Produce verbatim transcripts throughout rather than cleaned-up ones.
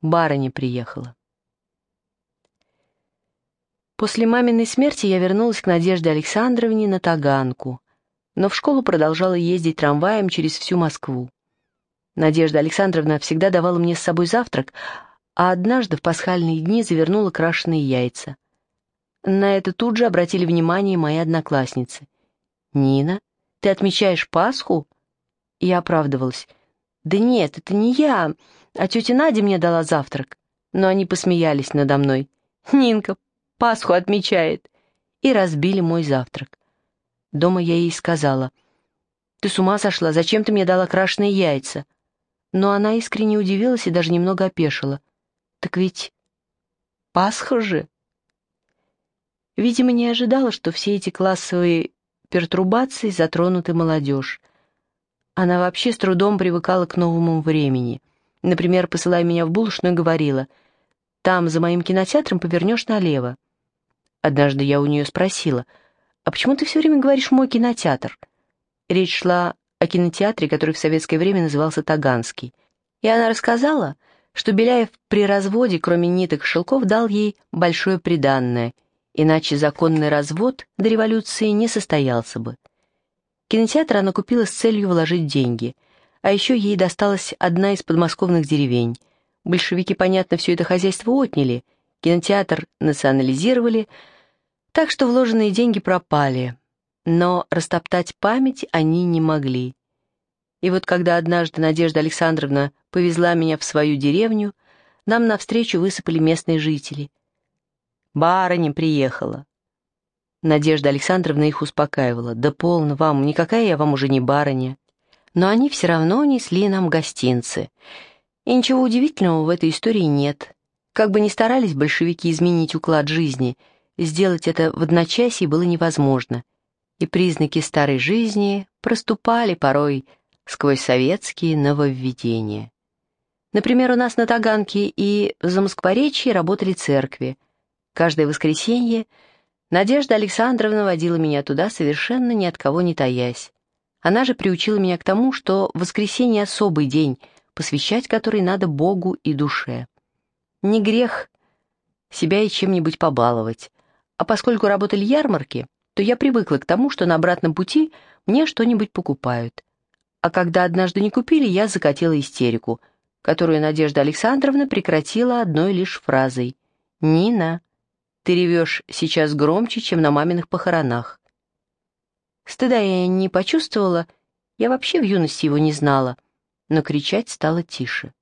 Барыня приехала. После маминой смерти я вернулась к Надежде Александровне на Таганку, но в школу продолжала ездить трамваем через всю Москву. Надежда Александровна всегда давала мне с собой завтрак, а однажды в пасхальные дни завернула крашеные яйца. На это тут же обратили внимание мои одноклассницы. «Нина, ты отмечаешь Пасху?» Я оправдывалась. «Да нет, это не я, а тетя Надя мне дала завтрак». Но они посмеялись надо мной. «Нинка Пасху отмечает!» И разбили мой завтрак. Дома я ей сказала: «Ты с ума сошла? Зачем ты мне дала крашеные яйца?» Но она искренне удивилась и даже немного опешила. «Так ведь Пасха же!» Видимо, не ожидала, что все эти классовые пертурбации затронут и молодежь. Она вообще с трудом привыкала к новому времени. Например, посылая меня в булочную, говорила: «Там, за моим кинотеатром, повернешь налево». Однажды я у нее спросила: «А почему ты все время говоришь «мой кинотеатр»?» Речь шла о кинотеатре, который в советское время назывался Таганский. И она рассказала, что Беляев при разводе, кроме ниток и шелков, дал ей большое приданное, иначе законный развод до революции не состоялся бы. Кинотеатр она купила с целью вложить деньги, а еще ей досталась одна из подмосковных деревень. Большевики, понятно, все это хозяйство отняли, кинотеатр национализировали, так что вложенные деньги пропали, но растоптать память они не могли. И вот когда однажды Надежда Александровна повезла меня в свою деревню, нам навстречу высыпали местные жители. «Барыня приехала». Надежда Александровна их успокаивала: «Да полно вам, никакая я вам уже не барыня». Но они все равно несли нам гостинцы. И ничего удивительного в этой истории нет. Как бы ни старались большевики изменить уклад жизни, сделать это в одночасье было невозможно. И признаки старой жизни проступали порой сквозь советские нововведения. Например, у нас на Таганке и в Замоскворечье работали церкви. Каждое воскресенье Надежда Александровна водила меня туда, совершенно ни от кого не таясь. Она же приучила меня к тому, что воскресенье — особый день, посвящать который надо Богу и душе. Не грех себя и чем-нибудь побаловать. А поскольку работали ярмарки, то я привыкла к тому, что на обратном пути мне что-нибудь покупают. А когда однажды не купили, я закатила истерику, которую Надежда Александровна прекратила одной лишь фразой: «Нина, ты ревешь сейчас громче, чем на маминых похоронах». Стыда я не почувствовала, я вообще в юности его не знала, но кричать стало тише.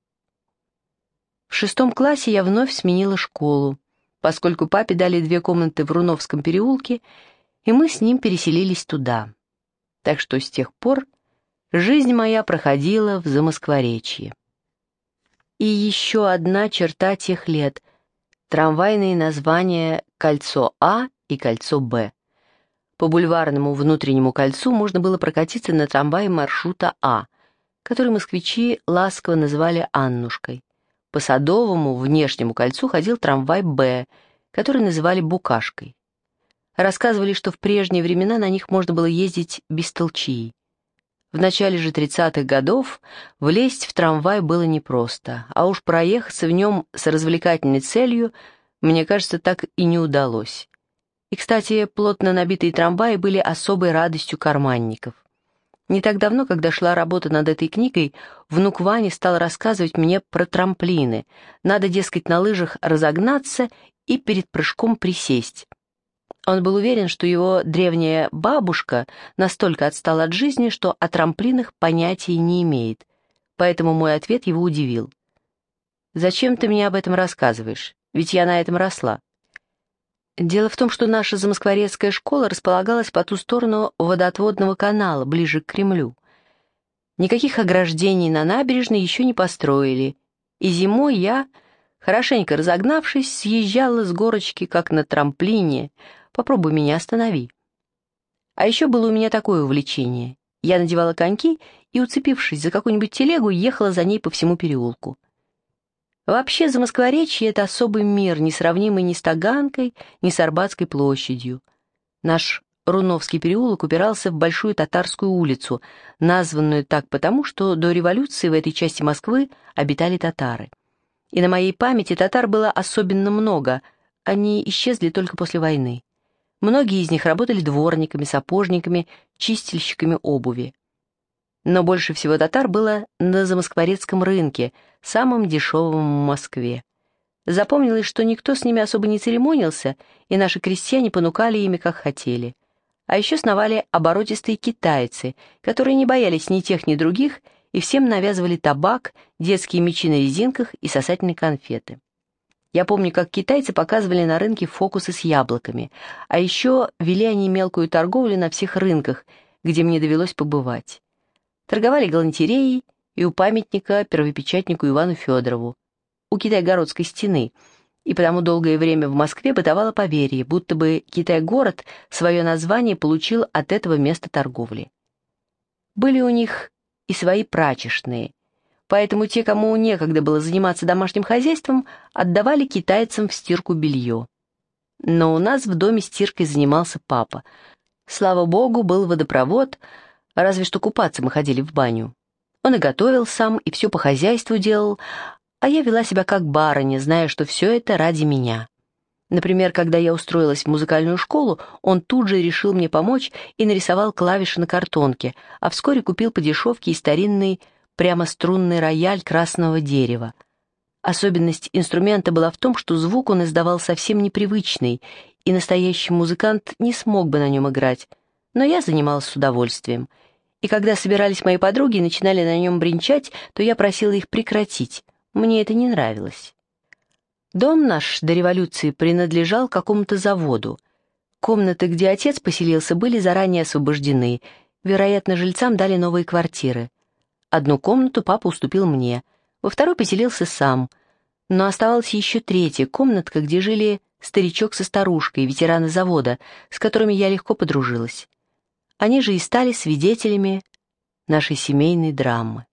В шестом классе я вновь сменила школу, поскольку папе дали две комнаты в Руновском переулке, и мы с ним переселились туда. Так что с тех пор жизнь моя проходила в Замоскворечье. И еще одна черта тех лет — трамвайные названия «Кольцо А» и «Кольцо Б». По бульварному внутреннему кольцу можно было прокатиться на трамвае маршрута А, который москвичи ласково называли «Аннушкой». По Садовому внешнему кольцу ходил трамвай Б, который называли «Букашкой». Рассказывали, что в прежние времена на них можно было ездить без толчии. В начале же тридцатых годов влезть в трамвай было непросто, а уж проехаться в нем с развлекательной целью, мне кажется, так и не удалось. И, кстати, плотно набитые трамваи были особой радостью карманников. Не так давно, когда шла работа над этой книгой, внук Ваня стал рассказывать мне про трамплины. Надо, дескать, на лыжах разогнаться и перед прыжком присесть. Он был уверен, что его древняя бабушка настолько отстала от жизни, что о трамплинах понятия не имеет. Поэтому мой ответ его удивил. «Зачем ты мне об этом рассказываешь? Ведь я на этом росла». Дело в том, что наша замоскворецкая школа располагалась по ту сторону водоотводного канала, ближе к Кремлю. Никаких ограждений на набережной еще не построили, и зимой я, хорошенько разогнавшись, съезжала с горочки, как на трамплине. Попробуй меня останови. А еще было у меня такое увлечение. Я надевала коньки и, уцепившись за какую-нибудь телегу, ехала за ней по всему переулку. Вообще, Замоскворечье — это особый мир, несравнимый ни с Таганкой, ни с Арбатской площадью. Наш Руновский переулок упирался в Большую Татарскую улицу, названную так потому, что до революции в этой части Москвы обитали татары. И на моей памяти татар было особенно много, они исчезли только после войны. Многие из них работали дворниками, сапожниками, чистильщиками обуви. Но больше всего татар было на Замоскворецком рынке, самом дешевом в Москве. Запомнилось, что никто с ними особо не церемонился, и наши крестьяне понукали ими, как хотели. А еще сновали оборотистые китайцы, которые не боялись ни тех, ни других, и всем навязывали табак, детские мячи на резинках и сосательные конфеты. Я помню, как китайцы показывали на рынке фокусы с яблоками, а еще вели они мелкую торговлю на всех рынках, где мне довелось побывать. Торговали галантереей и у памятника первопечатнику Ивану Федорову, у Китай-городской стены, и потому долгое время в Москве бытовало поверье, будто бы Китай-город свое название получил от этого места торговли. Были у них и свои прачечные, поэтому те, кому некогда было заниматься домашним хозяйством, отдавали китайцам в стирку белье. Но у нас в доме стиркой занимался папа. Слава богу, был водопровод, разве что купаться мы ходили в баню. Он и готовил сам, и все по хозяйству делал, а я вела себя как барыня, зная, что все это ради меня. Например, когда я устроилась в музыкальную школу, он тут же решил мне помочь и нарисовал клавиши на картонке, а вскоре купил по дешевке и старинный прямо струнный рояль красного дерева. Особенность инструмента была в том, что звук он издавал совсем непривычный, и настоящий музыкант не смог бы на нем играть, но я занималась с удовольствием. И когда собирались мои подруги и начинали на нем бренчать, то я просила их прекратить. Мне это не нравилось. Дом наш до революции принадлежал какому-то заводу. Комнаты, где отец поселился, были заранее освобождены. Вероятно, жильцам дали новые квартиры. Одну комнату папа уступил мне, во второй поселился сам. Но оставалась еще третья комнатка, где жили старичок со старушкой, ветераны завода, с которыми я легко подружилась. Они же и стали свидетелями нашей семейной драмы.